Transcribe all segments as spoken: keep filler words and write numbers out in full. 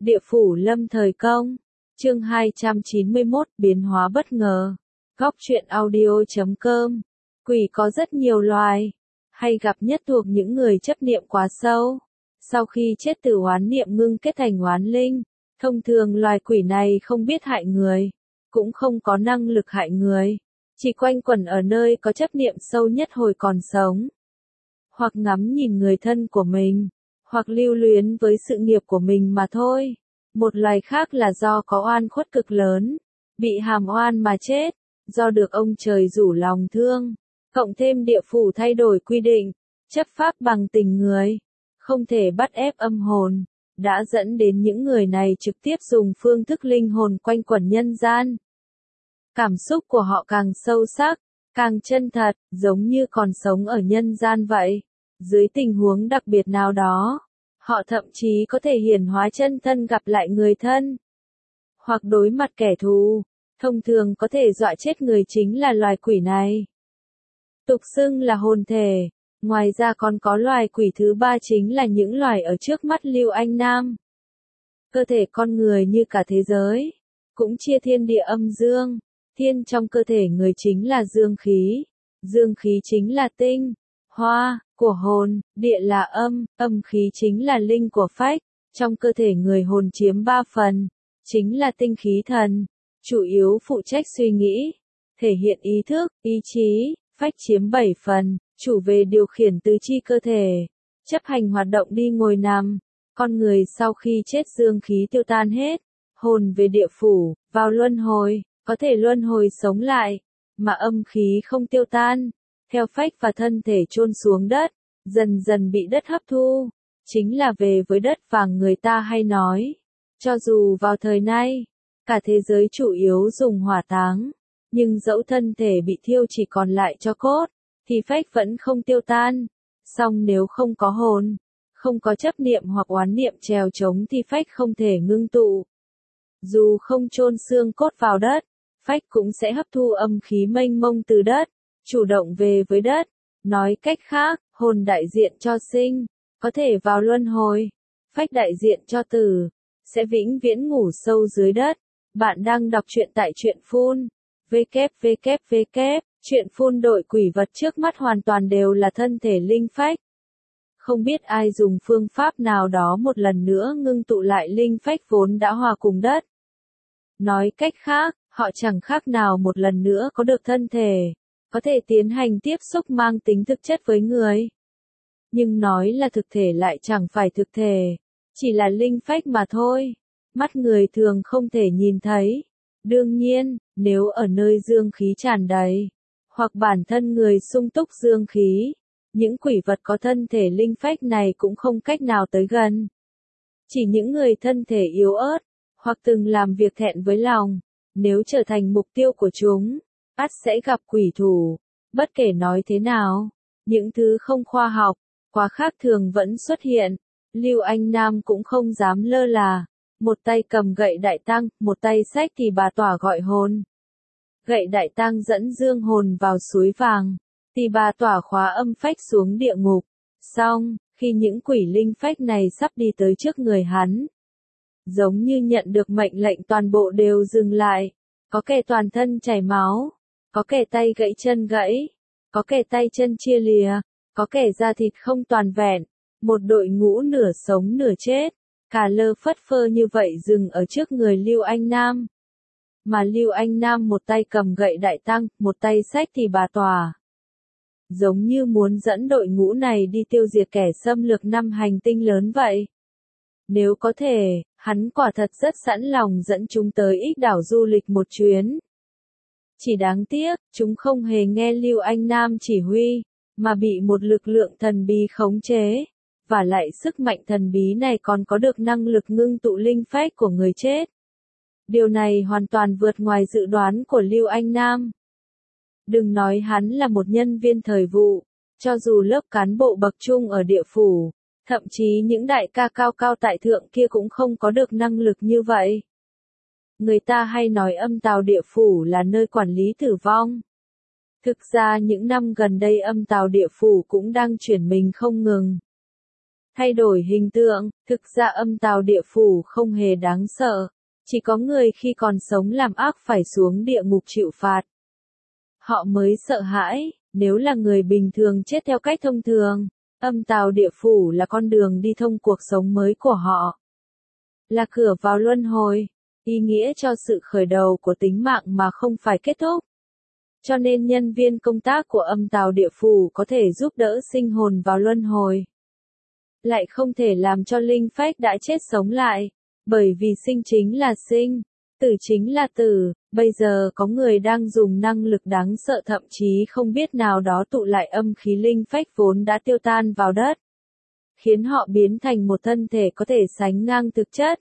Địa phủ lâm thời công. Chương hai trăm chín mươi mốt biến hóa bất ngờ. Góc truyện audio chấm com. Quỷ có rất nhiều loài, hay gặp nhất thuộc những người chấp niệm quá sâu. Sau khi chết từ oán niệm ngưng kết thành oán linh, thông thường loài quỷ này không biết hại người, cũng không có năng lực hại người, chỉ quanh quẩn ở nơi có chấp niệm sâu nhất hồi còn sống. Hoặc ngắm nhìn người thân của mình, hoặc lưu luyến với sự nghiệp của mình mà thôi. Một loài khác là do có oan khuất cực lớn, bị hàm oan mà chết, do được ông trời rủ lòng thương, cộng thêm địa phủ thay đổi quy định, chấp pháp bằng tình người, không thể bắt ép âm hồn, đã dẫn đến những người này trực tiếp dùng phương thức linh hồn quanh quẩn nhân gian. Cảm xúc của họ càng sâu sắc, càng chân thật, giống như còn sống ở nhân gian vậy. Dưới tình huống đặc biệt nào đó, họ thậm chí có thể hiển hóa chân thân gặp lại người thân, hoặc đối mặt kẻ thù, thông thường có thể dọa chết người chính là loài quỷ này. Tục xưng là hồn thể. Ngoài ra còn có loài quỷ thứ ba chính là những loài ở trước mắt Lưu Anh Nam. Cơ thể con người như cả thế giới, cũng chia thiên địa âm dương. Thiên trong cơ thể người chính là dương khí, dương khí chính là tinh, hoa, của hồn, địa là âm, âm khí chính là linh của phách. Trong cơ thể người hồn chiếm ba phần, chính là tinh khí thần, chủ yếu phụ trách suy nghĩ, thể hiện ý thức, ý chí, phách chiếm bảy phần, chủ về điều khiển tứ chi cơ thể, chấp hành hoạt động đi ngồi nằm. Con người sau khi chết dương khí tiêu tan hết, hồn về địa phủ, vào luân hồi, có thể luân hồi sống lại, mà âm khí không tiêu tan, theo phách và thân thể chôn xuống đất, dần dần bị đất hấp thu, chính là về với đất vàng người ta hay nói. Cho dù vào thời nay, cả thế giới chủ yếu dùng hỏa táng, nhưng dẫu thân thể bị thiêu chỉ còn lại cho cốt, thì phách vẫn không tiêu tan. Song nếu không có hồn, không có chấp niệm hoặc oán niệm trèo trống thì phách không thể ngưng tụ. Dù không chôn xương cốt vào đất, phách cũng sẽ hấp thu âm khí mênh mông từ đất, chủ động về với đất. Nói cách khác, hồn đại diện cho sinh, có thể vào luân hồi, phách đại diện cho tử, sẽ vĩnh viễn ngủ sâu dưới đất. Bạn đang đọc truyện tại truyện phun. www. Truyện phun đội quỷ vật trước mắt hoàn toàn đều là thân thể linh phách. Không biết ai dùng phương pháp nào đó một lần nữa ngưng tụ lại linh phách vốn đã hòa cùng đất. Nói cách khác, họ chẳng khác nào một lần nữa có được thân thể, có thể tiến hành tiếp xúc mang tính thực chất với người. Nhưng nói là thực thể lại chẳng phải thực thể, chỉ là linh phách mà thôi. Mắt người thường không thể nhìn thấy. Đương nhiên, nếu ở nơi dương khí tràn đầy, hoặc bản thân người sung túc dương khí, những quỷ vật có thân thể linh phách này cũng không cách nào tới gần. Chỉ những người thân thể yếu ớt, hoặc từng làm việc thẹn với lòng, nếu trở thành mục tiêu của chúng, ắt sẽ gặp quỷ thủ. Bất kể nói thế nào, những thứ không khoa học, quá khác thường vẫn xuất hiện. Lưu Anh Nam cũng không dám lơ là. Một tay cầm gậy đại tăng, một tay xách thì bà tỏa gọi hồn. Gậy đại tăng dẫn dương hồn vào suối vàng, thì bà tỏa khóa âm phách xuống địa ngục. Xong, khi những quỷ linh phách này sắp đi tới trước người hắn, giống như nhận được mệnh lệnh toàn bộ đều dừng lại. Có kẻ toàn thân chảy máu, có kẻ tay gãy chân gãy, có kẻ tay chân chia lìa, có kẻ da thịt không toàn vẹn. Một đội ngũ nửa sống nửa chết, cả lơ phất phơ như vậy dừng ở trước người Lưu Anh Nam. Mà Lưu Anh Nam một tay cầm gậy đại tăng, một tay xách thì bà tòa. Giống như muốn dẫn đội ngũ này đi tiêu diệt kẻ xâm lược năm hành tinh lớn vậy. Nếu có thể, hắn quả thật rất sẵn lòng dẫn chúng tới Ích đảo du lịch một chuyến. Chỉ đáng tiếc, chúng không hề nghe Lưu Anh Nam chỉ huy, mà bị một lực lượng thần bí khống chế. Và lại sức mạnh thần bí này còn có được năng lực ngưng tụ linh phách của người chết. Điều này hoàn toàn vượt ngoài dự đoán của Lưu Anh Nam. Đừng nói hắn là một nhân viên thời vụ, cho dù lớp cán bộ bậc trung ở địa phủ, thậm chí những đại ca cao cao tại thượng kia cũng không có được năng lực như vậy. Người ta hay nói âm tào địa phủ là nơi quản lý tử vong. Thực ra những năm gần đây âm tào địa phủ cũng đang chuyển mình không ngừng. thay đổi hình tượng, thực ra âm tào địa phủ không hề đáng sợ, chỉ có người khi còn sống làm ác phải xuống địa ngục chịu phạt. Họ mới sợ hãi, nếu là người bình thường chết theo cách thông thường, âm tào địa phủ là con đường đi thông cuộc sống mới của họ. Là cửa vào luân hồi, ý nghĩa cho sự khởi đầu của tính mạng mà không phải kết thúc. Cho nên nhân viên công tác của âm tào địa phủ có thể giúp đỡ sinh hồn vào luân hồi. Lại không thể làm cho linh phách đã chết sống lại, bởi vì sinh chính là sinh, tử chính là tử, bây giờ có người đang dùng năng lực đáng sợ thậm chí không biết nào đó tụ lại âm khí linh phách vốn đã tiêu tan vào đất, khiến họ biến thành một thân thể có thể sánh ngang thực chất.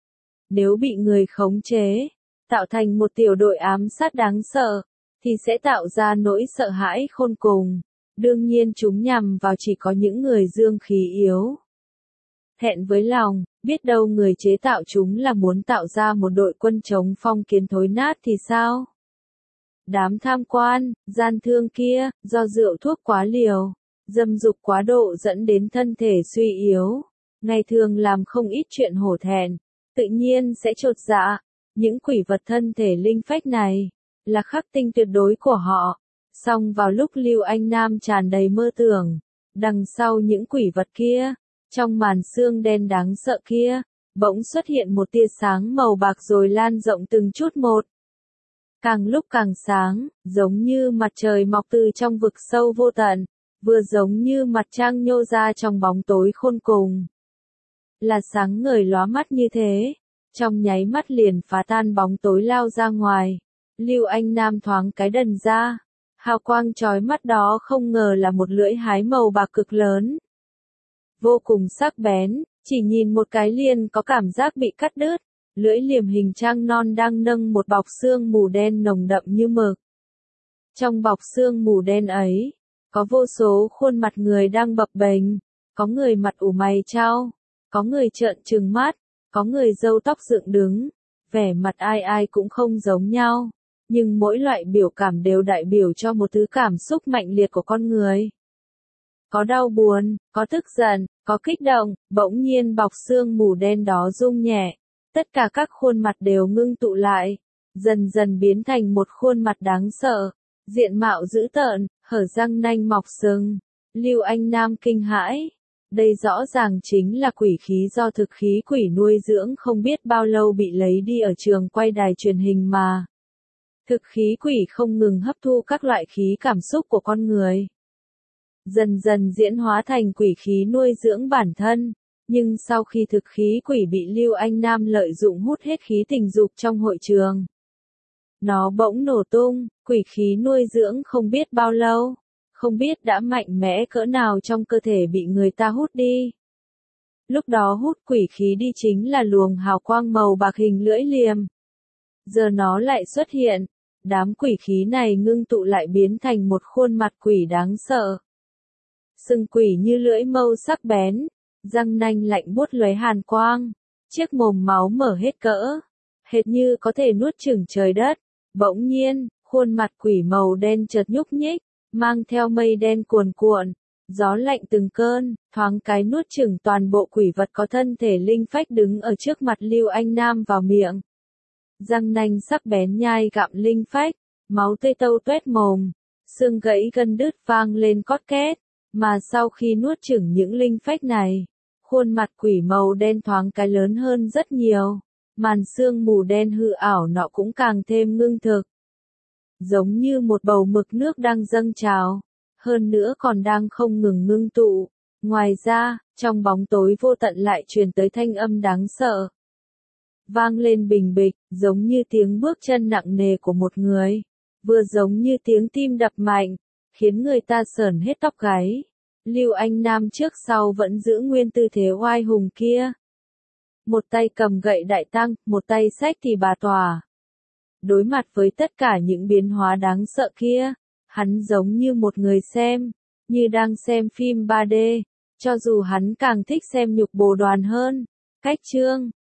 Nếu bị người khống chế, tạo thành một tiểu đội ám sát đáng sợ, thì sẽ tạo ra nỗi sợ hãi khôn cùng. Đương nhiên chúng nhằm vào chỉ có những người dương khí yếu. Thẹn với lòng, biết đâu người chế tạo chúng là muốn tạo ra một đội quân chống phong kiến thối nát thì sao? Đám tham quan, gian thương kia, do rượu thuốc quá liều, dâm dục quá độ dẫn đến thân thể suy yếu, ngày thường làm không ít chuyện hổ thẹn, tự nhiên sẽ chột dạ. Những quỷ vật thân thể linh phách này, là khắc tinh tuyệt đối của họ. Song vào lúc Lưu Anh Nam tràn đầy mơ tưởng, đằng sau những quỷ vật kia, trong màn sương đen đáng sợ kia, bỗng xuất hiện một tia sáng màu bạc rồi lan rộng từng chút một. Càng lúc càng sáng, giống như mặt trời mọc từ trong vực sâu vô tận, vừa giống như mặt trăng nhô ra trong bóng tối khôn cùng. Là sáng ngời lóa mắt như thế, trong nháy mắt liền phá tan bóng tối lao ra ngoài. Lưu Anh Nam thoáng cái đần ra. Hào quang chói mắt đó không ngờ là một lưỡi hái màu bạc cực lớn. Vô cùng sắc bén, chỉ nhìn một cái liền có cảm giác bị cắt đứt. Lưỡi liềm hình trăng non đang nâng một bọc sương mù đen nồng đậm như mực. Trong bọc sương mù đen ấy, có vô số khuôn mặt người đang bập bềnh, có người mặt ủ mày chau, có người trợn trừng mắt, có người râu tóc dựng đứng, vẻ mặt ai ai cũng không giống nhau. Nhưng mỗi loại biểu cảm đều đại biểu cho một thứ cảm xúc mạnh liệt của con người. Có đau buồn, có tức giận, có kích động, bỗng nhiên bọc sương mù đen đó rung nhẹ. Tất cả các khuôn mặt đều ngưng tụ lại, dần dần biến thành một khuôn mặt đáng sợ, diện mạo dữ tợn, hở răng nanh mọc sừng. Lưu Anh Nam kinh hãi. Đây rõ ràng chính là quỷ khí do thực khí quỷ nuôi dưỡng không biết bao lâu bị lấy đi ở trường quay đài truyền hình mà. Thực khí quỷ không ngừng hấp thu các loại khí cảm xúc của con người. Dần dần diễn hóa thành quỷ khí nuôi dưỡng bản thân. Nhưng sau khi thực khí quỷ bị Lưu Anh Nam lợi dụng hút hết khí tình dục trong hội trường, nó bỗng nổ tung, quỷ khí nuôi dưỡng không biết bao lâu, không biết đã mạnh mẽ cỡ nào trong cơ thể bị người ta hút đi. Lúc đó hút quỷ khí đi chính là luồng hào quang màu bạc hình lưỡi liềm. Giờ nó lại xuất hiện, đám quỷ khí này ngưng tụ lại biến thành một khuôn mặt quỷ đáng sợ. Sừng quỷ như lưỡi mâu sắc bén, răng nanh lạnh buốt lóe hàn quang, chiếc mồm máu mở hết cỡ, hệt như có thể nuốt chửng trời đất. Bỗng nhiên, khuôn mặt quỷ màu đen chợt nhúc nhích, mang theo mây đen cuồn cuộn, gió lạnh từng cơn, thoáng cái nuốt chửng toàn bộ quỷ vật có thân thể linh phách đứng ở trước mặt Lưu Anh Nam vào miệng. Răng nanh sắc bén nhai gặm linh phách, máu tươi tâu tuét mồm, xương gãy gân đứt vang lên cót két, mà sau khi nuốt chửng những linh phách này, khuôn mặt quỷ màu đen thoáng cái lớn hơn rất nhiều, màn sương mù đen hư ảo nọ cũng càng thêm ngưng thực. Giống như một bầu mực nước đang dâng trào, hơn nữa còn đang không ngừng ngưng tụ. Ngoài ra, trong bóng tối vô tận lại truyền tới thanh âm đáng sợ. Vang lên bình bịch, giống như tiếng bước chân nặng nề của một người, vừa giống như tiếng tim đập mạnh, khiến người ta sởn hết tóc gáy. Lưu Anh Nam trước sau vẫn giữ nguyên tư thế oai hùng kia. Một tay cầm gậy đại tăng, một tay xách thì bà tòa. Đối mặt với tất cả những biến hóa đáng sợ kia, hắn giống như một người xem, như đang xem phim ba D, cho dù hắn càng thích xem nhục bồ đoàn hơn. Cách chương